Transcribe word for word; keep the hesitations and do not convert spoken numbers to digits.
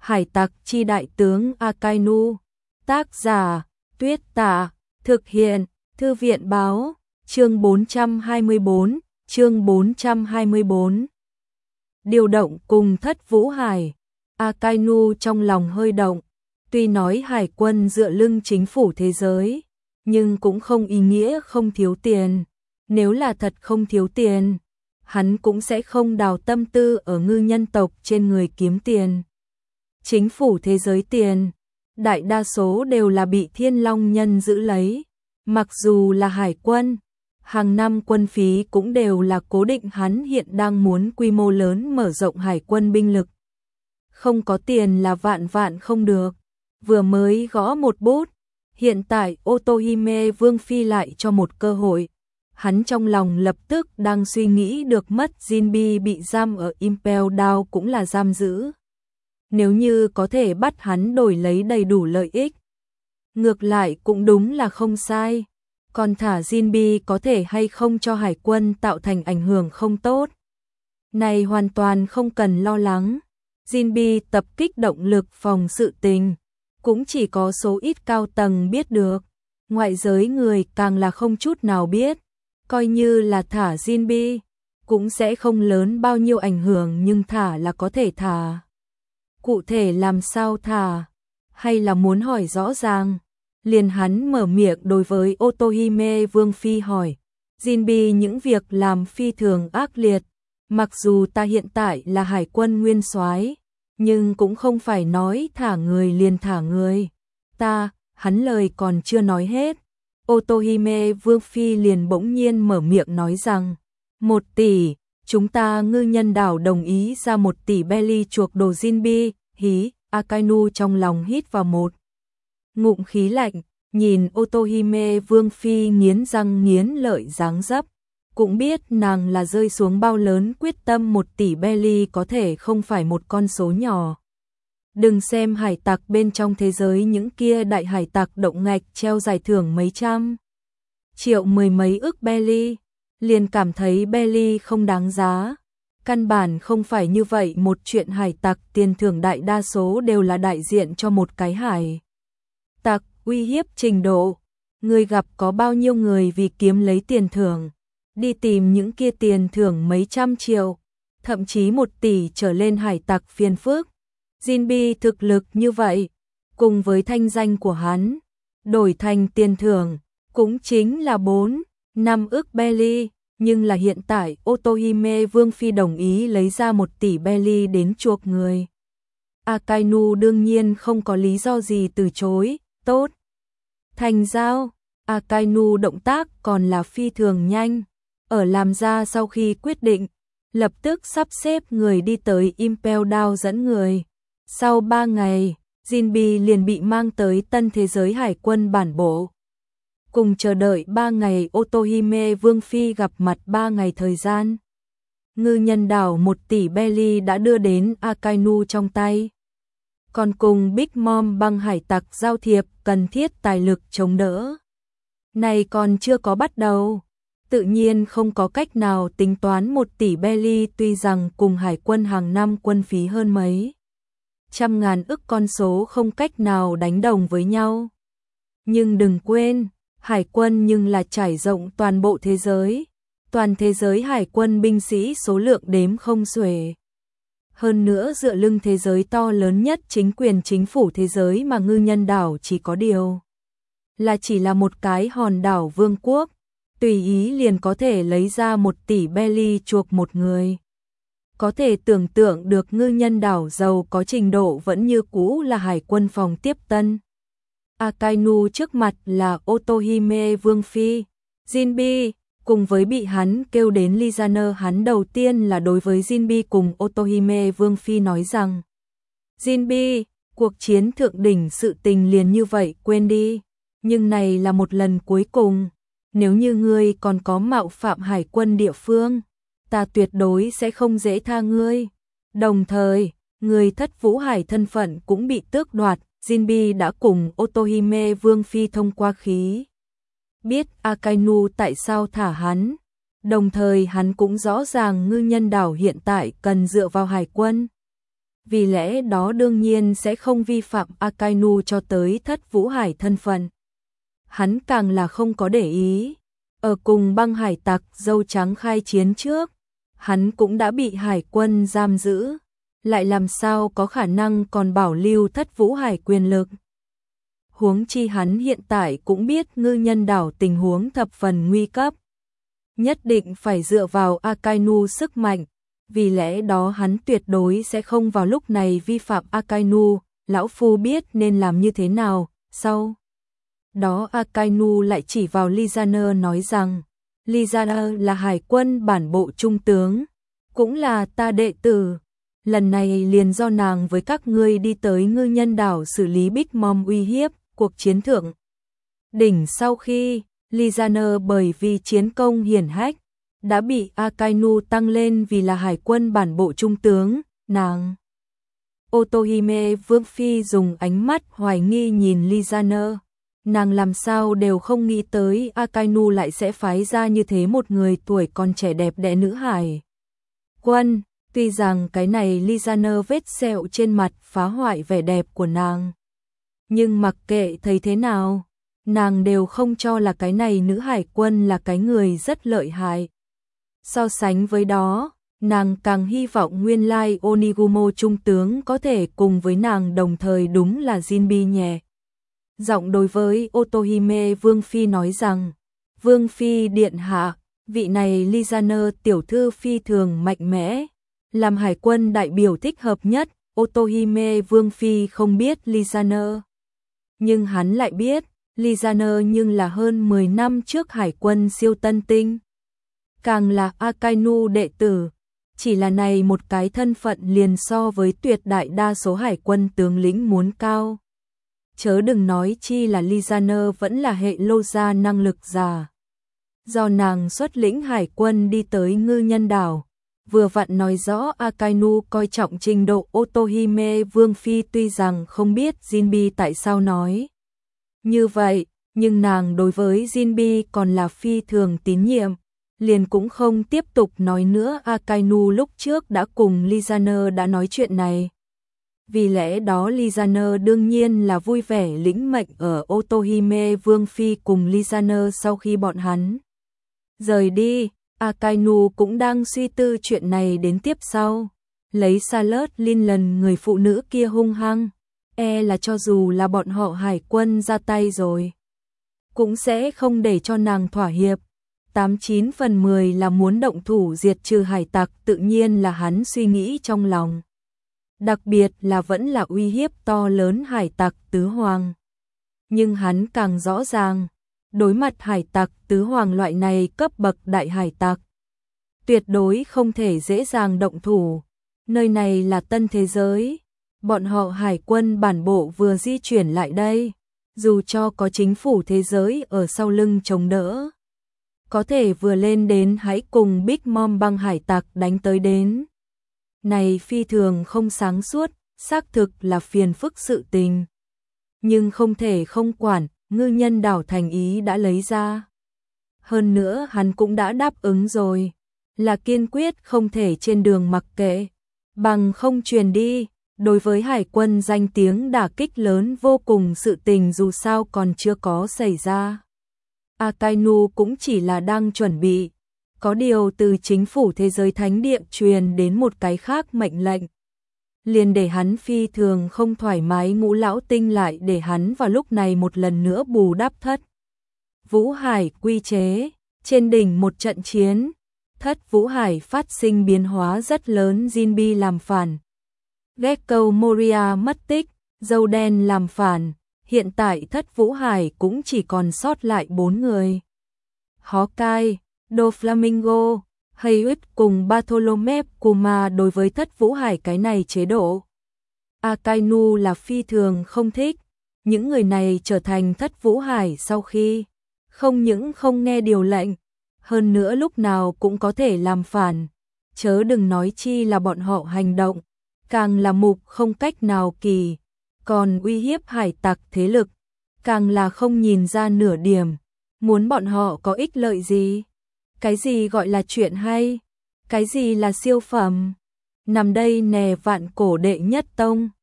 Hải tặc chi đại tướng Akainu. Tác giả Tuyết Tả. Thực hiện Thư viện báo. Chương bốn trăm hai mươi bốn. Chương bốn trăm hai mươi bốn. Điều động cùng Thất Vũ Hải. Akainu trong lòng hơi động. Tuy nói hải quân dựa lưng chính phủ thế giới, nhưng cũng không ý nghĩa không thiếu tiền. Nếu là thật không thiếu tiền, hắn cũng sẽ không đào tâm tư ở ngư nhân tộc trên người kiếm tiền. Chính phủ thế giới tiền, đại đa số đều là bị Thiên Long Nhân giữ lấy. Mặc dù là hải quân, hàng năm quân phí cũng đều là cố định, hắn hiện đang muốn quy mô lớn mở rộng hải quân binh lực. Không có tiền là vạn vạn không được. Vừa mới gõ một bút, hiện tại Otohime Vương Phi lại cho một cơ hội. Hắn trong lòng lập tức đang suy nghĩ được mất Jinbe bị giam ở Impel Down cũng là giam giữ. Nếu như có thể bắt hắn đổi lấy đầy đủ lợi ích, ngược lại cũng đúng là không sai. Còn thả Jinbe có thể hay không cho hải quân tạo thành ảnh hưởng không tốt, này hoàn toàn không cần lo lắng. Jinbe tập kích động lực phòng sự tình, cũng chỉ có số ít cao tầng biết được, ngoại giới người càng là không chút nào biết. Coi như là thả Jinbe, cũng sẽ không lớn bao nhiêu ảnh hưởng, nhưng thả là có thể thả. Cụ thể làm sao thả, hay là muốn hỏi rõ ràng? Liền hắn mở miệng đối với Otohime Vương Phi hỏi. Jinbe những việc làm phi thường ác liệt, mặc dù ta hiện tại là hải quân nguyên soái, nhưng cũng không phải nói thả người liền thả người. Ta, hắn lời còn chưa nói hết, Otohime Vương Phi liền bỗng nhiên mở miệng nói rằng, một tỷ, chúng ta ngư nhân đảo đồng ý ra một tỷ belly chuộc đồ Jinbe. Hí, Akainu trong lòng hít vào một ngụm khí lạnh, nhìn Otohime Vương Phi nghiến răng nghiến lợi dáng dấp, cũng biết nàng là rơi xuống bao lớn quyết tâm. Một tỷ belly có thể không phải một con số nhỏ. Đừng xem hải tặc bên trong thế giới những kia đại hải tặc động ngạch treo giải thưởng mấy trăm triệu mười mấy ức belly, liền cảm thấy belly không đáng giá. Căn bản không phải như vậy, một chuyện hải tặc tiền thưởng đại đa số đều là đại diện cho một cái hải tặc uy hiếp trình độ. Người gặp có bao nhiêu người vì kiếm lấy tiền thưởng, đi tìm những kia tiền thưởng mấy trăm triệu, thậm chí một tỷ trở lên hải tặc phiền phức. Jinbe thực lực như vậy, cùng với thanh danh của hắn, đổi thành tiền thưởng, cũng chính là bốn, năm ức belly. Nhưng là hiện tại Otohime Vương Phi đồng ý lấy ra một tỷ belly đến chuộc người. Akainu đương nhiên không có lý do gì từ chối. Tốt, thành giao. Akainu động tác còn là phi thường nhanh. Ở làm ra sau khi quyết định, lập tức sắp xếp người đi tới Impel Down dẫn người. Sau ba ngày, Jinbe liền bị mang tới tân thế giới hải quân bản bộ. Cùng chờ đợi ba ngày, Otohime Vương Phi gặp mặt ba ngày thời gian. Ngư nhân đảo một tỷ belly đã đưa đến Akainu trong tay. Còn cùng Big Mom băng hải tặc giao thiệp cần thiết tài lực chống đỡ. Này còn chưa có bắt đầu, tự nhiên không có cách nào tính toán một tỷ belly, tuy rằng cùng hải quân hàng năm quân phí hơn mấy trăm ngàn ức con số không cách nào đánh đồng với nhau. Nhưng đừng quên, hải quân nhưng là trải rộng toàn bộ thế giới. Toàn thế giới hải quân binh sĩ số lượng đếm không xuể. Hơn nữa dựa lưng thế giới to lớn nhất chính quyền chính phủ thế giới, mà ngư nhân đảo chỉ có điều là chỉ là một cái hòn đảo vương quốc, tùy ý liền có thể lấy ra một tỷ belly chuộc một người. Có thể tưởng tượng được ngư nhân đảo giàu có trình độ vẫn như cũ là hải quân phòng tiếp tân. Akainu trước mặt là Otohime Vương Phi. Jinbe cùng với bị hắn kêu đến Lizaner, hắn đầu tiên là đối với Jinbe cùng Otohime Vương Phi nói rằng, Jinbe, cuộc chiến thượng đỉnh sự tình liền như vậy quên đi, nhưng này là một lần cuối cùng. Nếu như ngươi còn có mạo phạm hải quân địa phương, ta tuyệt đối sẽ không dễ tha ngươi. Đồng thời, người Thất Vũ Hải thân phận cũng bị tước đoạt. Jinbe đã cùng Otohime Vương Phi thông qua khí biết Akainu tại sao thả hắn, đồng thời hắn cũng rõ ràng ngư nhân đảo hiện tại cần dựa vào hải quân. vì lẽ đó đương nhiên sẽ không vi phạm Akainu cho tới Thất Vũ Hải thân phận. Hắn càng là không có để ý. Ở cùng băng hải tặc dâu trắng khai chiến trước, hắn cũng đã bị hải quân giam giữ, lại làm sao có khả năng còn bảo lưu Thất Vũ Hải quyền lực. Huống chi hắn hiện tại cũng biết Ngư Nhân đảo tình huống thập phần nguy cấp. Nhất định phải dựa vào Akainu sức mạnh, vì lẽ đó hắn tuyệt đối sẽ không vào lúc này vi phạm Akainu, lão phu biết nên làm như thế nào. Sau đó Akainu lại chỉ vào Lizaner nói rằng, Lizaner là hải quân bản bộ trung tướng, cũng là ta đệ tử. Lần này liền do nàng với các ngươi đi tới Ngư Nhân đảo xử lý Big Mom uy hiếp, cuộc chiến thượng đỉnh sau khi Lizaner bởi vì chiến công hiển hách, đã bị Akainu tăng lên vì là hải quân bản bộ trung tướng, nàng. Otohime Vương Phi dùng ánh mắt hoài nghi nhìn Lizaner, nàng làm sao đều không nghĩ tới Akainu lại sẽ phái ra như thế một người tuổi còn trẻ đẹp đẽ nữ hải quân, tuy rằng cái này Lizaner vết sẹo trên mặt phá hoại vẻ đẹp của nàng. Nhưng mặc kệ thấy thế nào, nàng đều không cho là cái này nữ hải quân là cái người rất lợi hại. So sánh với đó, nàng càng hy vọng nguyên lai Onigumo trung tướng có thể cùng với nàng đồng thời đúng là Jinbi nhẹ. Giọng đối với Otohime Vương Phi nói rằng, Vương Phi điện hạ, vị này Lizaner tiểu thư phi thường mạnh mẽ, làm hải quân đại biểu thích hợp nhất. Otohime Vương Phi không biết Lizaner, nhưng hắn lại biết, Lizaner nhưng là hơn mười năm trước hải quân siêu tân tinh. Càng là Akainu đệ tử, chỉ là này một cái thân phận liền so với tuyệt đại đa số hải quân tướng lĩnh muốn cao. Chớ đừng nói chi là Lizaner vẫn là hệ lô gia năng lực già. Do nàng xuất lĩnh hải quân đi tới Ngư Nhân đảo, vừa vặn nói rõ Akainu coi trọng trình độ Otohime Vương Phi tuy rằng không biết Jinbi tại sao nói như vậy, nhưng nàng đối với Jinbi còn là phi thường tín nhiệm, liền cũng không tiếp tục nói nữa. Akainu lúc trước đã cùng Lizaner đã nói chuyện này. Vì lẽ đó Lizaner đương nhiên là vui vẻ lĩnh mệnh ở Otohime Vương Phi cùng Lizaner sau khi bọn hắn rời đi. Akainu cũng đang suy tư chuyện này đến tiếp sau. Lấy Charlotte Linland người phụ nữ kia hung hăng, e là cho dù là bọn họ hải quân ra tay rồi, cũng sẽ không để cho nàng thỏa hiệp. Tám chín phần mười là muốn động thủ diệt trừ hải tặc, tự nhiên là hắn suy nghĩ trong lòng. Đặc biệt là vẫn là uy hiếp to lớn hải tặc tứ hoàng. Nhưng hắn càng rõ ràng, đối mặt hải tặc tứ hoàng loại này cấp bậc đại hải tặc, tuyệt đối không thể dễ dàng động thủ. Nơi này là tân thế giới, bọn họ hải quân bản bộ vừa di chuyển lại đây, dù cho có chính phủ thế giới ở sau lưng chống đỡ, có thể vừa lên đến hãy cùng Big Mom băng hải tặc đánh tới đến. Này phi thường không sáng suốt, xác thực là phiền phức sự tình. Nhưng không thể không quản, Ngư Nhân đảo thành ý đã lấy ra. Hơn nữa hắn cũng đã đáp ứng rồi, là kiên quyết không thể trên đường mặc kệ, bằng không truyền đi. Đối với hải quân danh tiếng đả kích lớn vô cùng, sự tình dù sao còn chưa có xảy ra. Akainu cũng chỉ là đang chuẩn bị. Có điều từ chính phủ thế giới thánh địa truyền đến một cái khác mệnh lệnh, liền để hắn phi thường không thoải mái. Ngũ lão tinh lại để hắn vào lúc này một lần nữa bù đắp Thất Vũ Hải quy chế. Trên đỉnh một trận chiến, Thất Vũ Hải phát sinh biến hóa rất lớn. Jinbi làm phản, Gekko Moria mất tích, dâu đen làm phản. Hiện tại Thất Vũ Hải cũng chỉ còn sót lại bốn người. Hawkeye, Doflamingo, Haywood cùng Bartholomew Kuma. Đối với Thất Vũ Hải cái này chế độ, Akainu là phi thường không thích. Những người này trở thành Thất Vũ Hải sau khi, không những không nghe điều lệnh, hơn nữa lúc nào cũng có thể làm phản. Chớ đừng nói chi là bọn họ hành động, càng là mục không cách nào kỳ, còn uy hiếp hải tặc thế lực, càng là không nhìn ra nửa điểm. Muốn bọn họ có ích lợi gì? Cái gì gọi là chuyện hay? Cái gì là siêu phẩm? nằm đây nè vạn cổ đệ nhất tông.